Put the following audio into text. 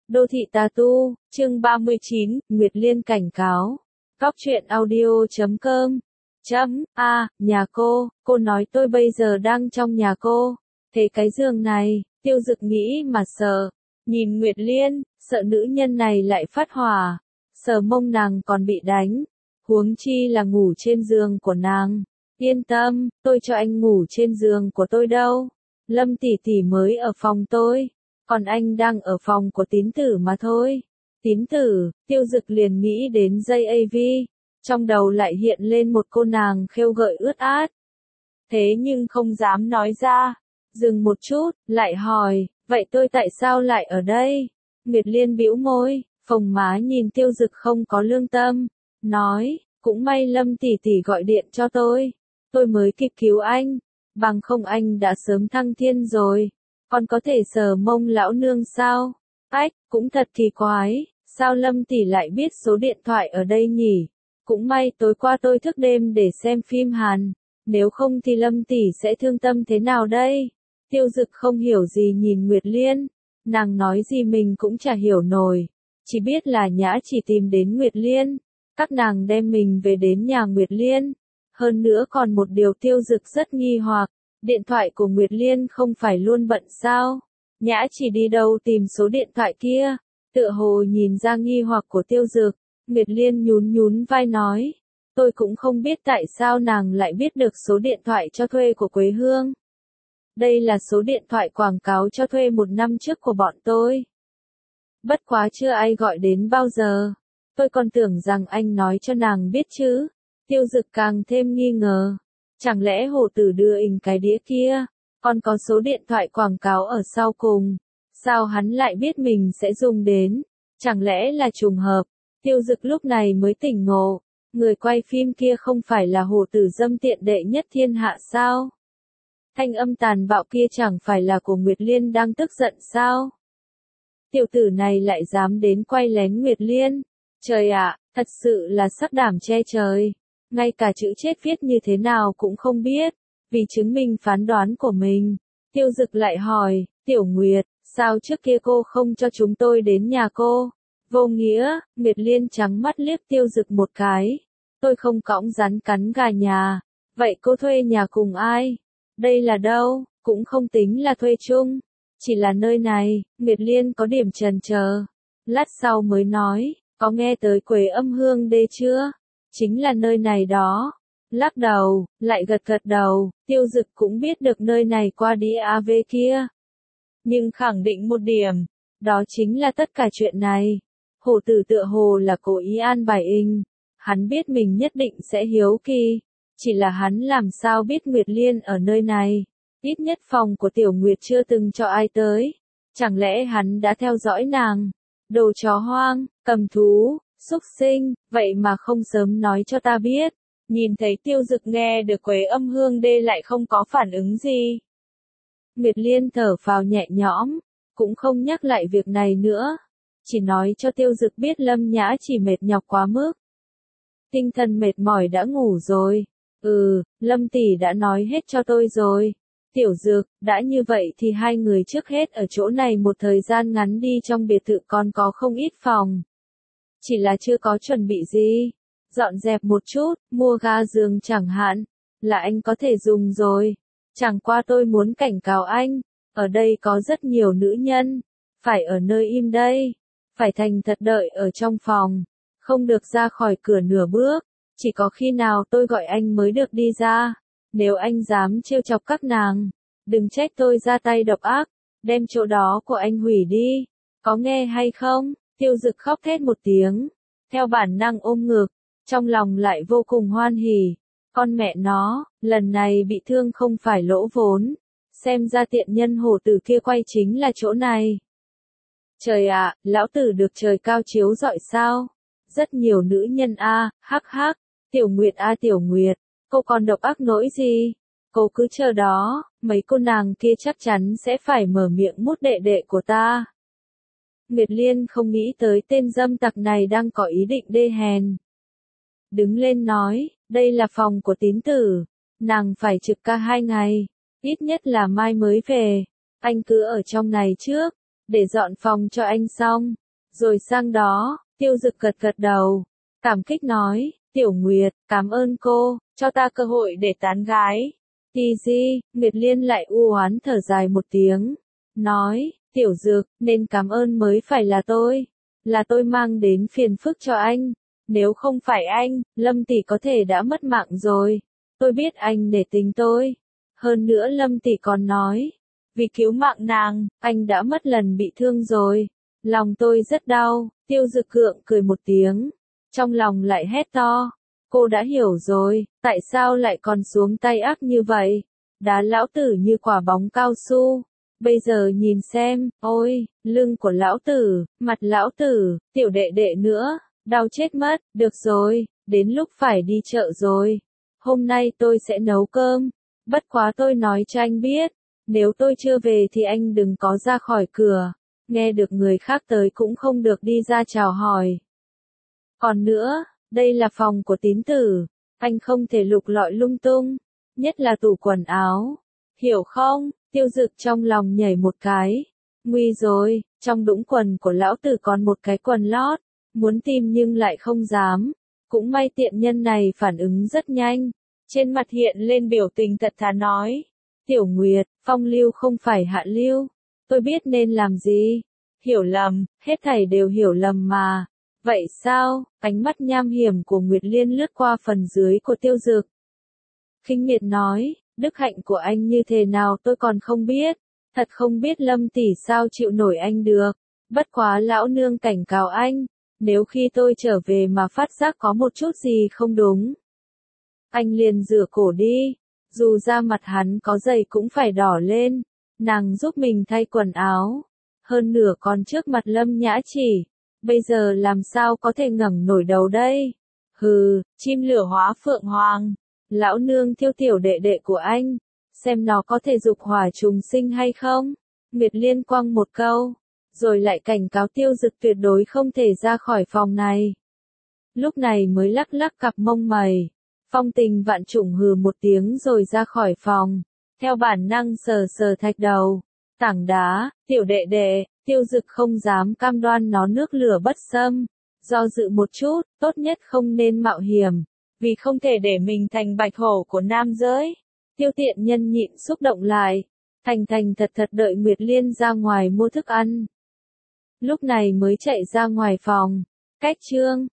Đô thị tà tu, chương 39, Nguyệt Liên cảnh cáo. Góc truyện audio.com. Nhà cô nói tôi bây giờ đang trong nhà cô. Thế cái giường này, Tiêu Dực nghĩ mà sợ. Nhìn Nguyệt Liên, sợ nữ nhân này lại phát hỏa. Sờ mông nàng còn bị đánh. Huống chi là ngủ trên giường của nàng. Yên tâm, tôi cho anh ngủ trên giường của tôi đâu. Lâm tỷ tỷ mới ở phòng tôi. Còn anh đang ở phòng của tín tử mà thôi. Tín tử, Tiêu Dực liền nghĩ đến dây AV. Trong đầu lại hiện lên một cô nàng khêu gợi ướt át. Thế nhưng không dám nói ra. Dừng một chút, lại hỏi, vậy tôi tại sao lại ở đây? Nguyệt Liên bĩu môi, phồng má nhìn Tiêu Dực không có lương tâm. Nói, cũng may Lâm tỷ tỷ gọi điện cho tôi mới kịp cứu anh. Bằng không anh đã sớm thăng thiên rồi. Còn có thể sờ mông lão nương sao? Ách, cũng thật kỳ quái, sao Lâm tỷ lại biết số điện thoại ở đây nhỉ? Cũng may tối qua tôi thức đêm để xem phim Hàn, nếu không thì Lâm tỷ sẽ thương tâm thế nào đây? Tiêu Dực không hiểu gì nhìn Nguyệt Liên, nàng nói gì mình cũng chả hiểu nổi, chỉ biết là Nhã chỉ tìm đến Nguyệt Liên, các nàng đem mình về đến nhà Nguyệt Liên. Hơn nữa còn một điều Tiêu Dực rất nghi hoặc. Điện thoại của Nguyệt Liên không phải luôn bận sao? Nhã chỉ đi đâu tìm số điện thoại kia? Tựa hồ nhìn ra nghi hoặc của Tiêu Dực, Nguyệt Liên nhún vai nói. Tôi cũng không biết tại sao nàng lại biết được số điện thoại cho thuê của Quế Hương. Đây là số điện thoại quảng cáo cho thuê 1 năm trước của bọn tôi. Bất quá chưa ai gọi đến bao giờ. Tôi còn tưởng rằng anh nói cho nàng biết chứ. Tiêu Dực càng thêm nghi ngờ. Chẳng lẽ hồ tử đưa hình cái đĩa kia, còn có số điện thoại quảng cáo ở sau cùng, sao hắn lại biết mình sẽ dùng đến, chẳng lẽ là trùng hợp? Tiêu Dực lúc này mới tỉnh ngộ, người quay phim kia không phải là hồ tử dâm tiện đệ nhất thiên hạ sao? Thanh âm tàn bạo kia chẳng phải là của Nguyệt Liên đang tức giận sao? Tiểu tử này lại dám đến quay lén Nguyệt Liên, trời ạ, thật sự là sắc đảm che trời. Ngay cả chữ chết viết như thế nào cũng không biết, vì chứng minh phán đoán của mình. Tiêu Dực lại hỏi, Tiểu Nguyệt, sao trước kia cô không cho chúng tôi đến nhà cô? Vô nghĩa, Nguyệt Liên trắng mắt liếc Tiêu Dực một cái. Tôi không cõng rắn cắn gà nhà. Vậy cô thuê nhà cùng ai? Đây là đâu? Cũng không tính là thuê chung. Chỉ là nơi này, Nguyệt Liên có điểm chần chờ. Lát sau mới nói, có nghe tới Quế Âm Hương Đê chưa? Chính là nơi này đó. Lắc đầu, lại gật đầu, Tiêu Dực cũng biết được nơi này qua đi AV kia. Nhưng khẳng định một điểm, đó chính là tất cả chuyện này. Hồ tử tựa hồ là cố ý an bài hình. Hắn biết mình nhất định sẽ hiếu kỳ. Chỉ là hắn làm sao biết Nguyệt Liên ở nơi này. Ít nhất phòng của Tiểu Nguyệt chưa từng cho ai tới. Chẳng lẽ hắn đã theo dõi nàng? Đồ chó hoang, cầm thú. Xúc sinh, vậy mà không sớm nói cho ta biết. Nhìn thấy Tiêu Dực nghe được Quế Âm Hương Đê lại không có phản ứng gì. Nguyệt Liên thở phào nhẹ nhõm, cũng không nhắc lại việc này nữa. Chỉ nói cho Tiêu Dực biết Lâm Nhã chỉ mệt nhọc quá mức. Tinh thần mệt mỏi đã ngủ rồi. Lâm tỷ đã nói hết cho tôi rồi. Tiểu Dực, đã như vậy thì hai người trước hết ở chỗ này một thời gian ngắn đi, trong biệt thự còn có không ít phòng. Chỉ là chưa có chuẩn bị gì. Dọn dẹp một chút, mua ga giường chẳng hạn, là anh có thể dùng rồi. Chẳng qua tôi muốn cảnh cáo anh, ở đây có rất nhiều nữ nhân, phải ở nơi im đây, phải thành thật đợi ở trong phòng, không được ra khỏi cửa nửa bước, chỉ có khi nào tôi gọi anh mới được đi ra. Nếu anh dám trêu chọc các nàng, đừng trách tôi ra tay độc ác, đem chỗ đó của anh hủy đi, có nghe hay không? Tiêu Dực khóc thét một tiếng, theo bản năng ôm ngực, trong lòng lại vô cùng hoan hỉ. Con mẹ nó, lần này bị thương không phải lỗ vốn, xem ra tiện nhân hồ tử kia quay chính là chỗ này. Trời ạ, lão tử được trời cao chiếu rọi sao? Rất nhiều nữ nhân hắc hắc, Tiểu Nguyệt Tiểu Nguyệt, cô còn độc ác nỗi gì? Cô cứ chờ đó, mấy cô nàng kia chắc chắn sẽ phải mở miệng mút đệ đệ của ta. Nguyệt Liên không nghĩ tới tên dâm tặc này đang có ý định đê hèn. Đứng lên nói, đây là phòng của tín tử, nàng phải trực ca 2 ngày, ít nhất là mai mới về, anh cứ ở trong này trước, để dọn phòng cho anh xong. Rồi sang đó, Tiêu Dực gật gật đầu. Cảm kích nói, Tiểu Nguyệt, cảm ơn cô, cho ta cơ hội để tán gái. Di, Nguyệt Liên lại u oán thở dài một tiếng. Nói, Tiểu Dực, nên cảm ơn mới phải là tôi. Là tôi mang đến phiền phức cho anh. Nếu không phải anh, Lâm tỷ có thể đã mất mạng rồi. Tôi biết anh để tính tôi. Hơn nữa Lâm tỷ còn nói, vì cứu mạng nàng, anh đã mất lần bị thương rồi. Lòng tôi rất đau. Tiêu Dực gượng cười một tiếng. Trong lòng lại hét to. Cô đã hiểu rồi, tại sao lại còn xuống tay ác như vậy? Đá lão tử như quả bóng cao su. Bây giờ nhìn xem, ôi, lưng của lão tử, mặt lão tử, tiểu đệ đệ nữa, đau chết mất. Được rồi, đến lúc phải đi chợ rồi. Hôm nay tôi sẽ nấu cơm. Bất quá tôi nói cho anh biết, nếu tôi chưa về thì anh đừng có ra khỏi cửa. Nghe được người khác tới cũng không được đi ra chào hỏi. Còn nữa, đây là phòng của tín tử, anh không thể lục lọi lung tung, nhất là tủ quần áo. Hiểu không? Tiêu Dực trong lòng nhảy một cái. Nguy rồi, trong đũng quần của lão tử còn một cái quần lót, muốn tìm nhưng lại không dám. Cũng may tiện nhân này phản ứng rất nhanh, trên mặt hiện lên biểu tình thật thà nói. Tiểu Nguyệt, phong lưu không phải hạ lưu, tôi biết nên làm gì. Hiểu lầm, hết thảy đều hiểu lầm mà. Vậy sao? Ánh mắt nham hiểm của Nguyệt Liên lướt qua phần dưới của Tiêu Dực. Khinh miệt nói, đức hạnh của anh như thế nào tôi còn không biết. Thật không biết Lâm tỷ sao chịu nổi anh được. Bất quá lão nương cảnh cáo anh, nếu khi tôi trở về mà phát giác có một chút gì không đúng, anh liền rửa cổ đi. Dù da mặt hắn có dày cũng phải đỏ lên. Nàng giúp mình thay quần áo. Hơn nửa còn trước mặt Lâm Nhã Chỉ. Bây giờ làm sao có thể ngẩng nổi đầu đây? Hừ, chim lửa hóa phượng hoàng. Lão nương thiêu tiểu đệ đệ của anh. Xem nó có thể dục hỏa trùng sinh hay không? Nguyệt Liên quăng một câu. Rồi lại cảnh cáo Tiêu Dực tuyệt đối không thể ra khỏi phòng này. Lúc này mới lắc lắc cặp mông mày. Phong Tình Vạn Trùng hừ một tiếng rồi ra khỏi phòng. Theo bản năng sờ sờ thạch đầu. Tảng đá, tiểu đệ đệ. Tiêu Dực không dám cam đoan nó nước lửa bất xâm. Do dự một chút, tốt nhất không nên mạo hiểm. Vì không thể để mình thành bạch hổ của nam giới. Tiêu tiện nhân nhịn xúc động lại. Thành thật thật đợi Nguyệt Liên ra ngoài mua thức ăn. Lúc này mới chạy ra ngoài phòng. Cách chương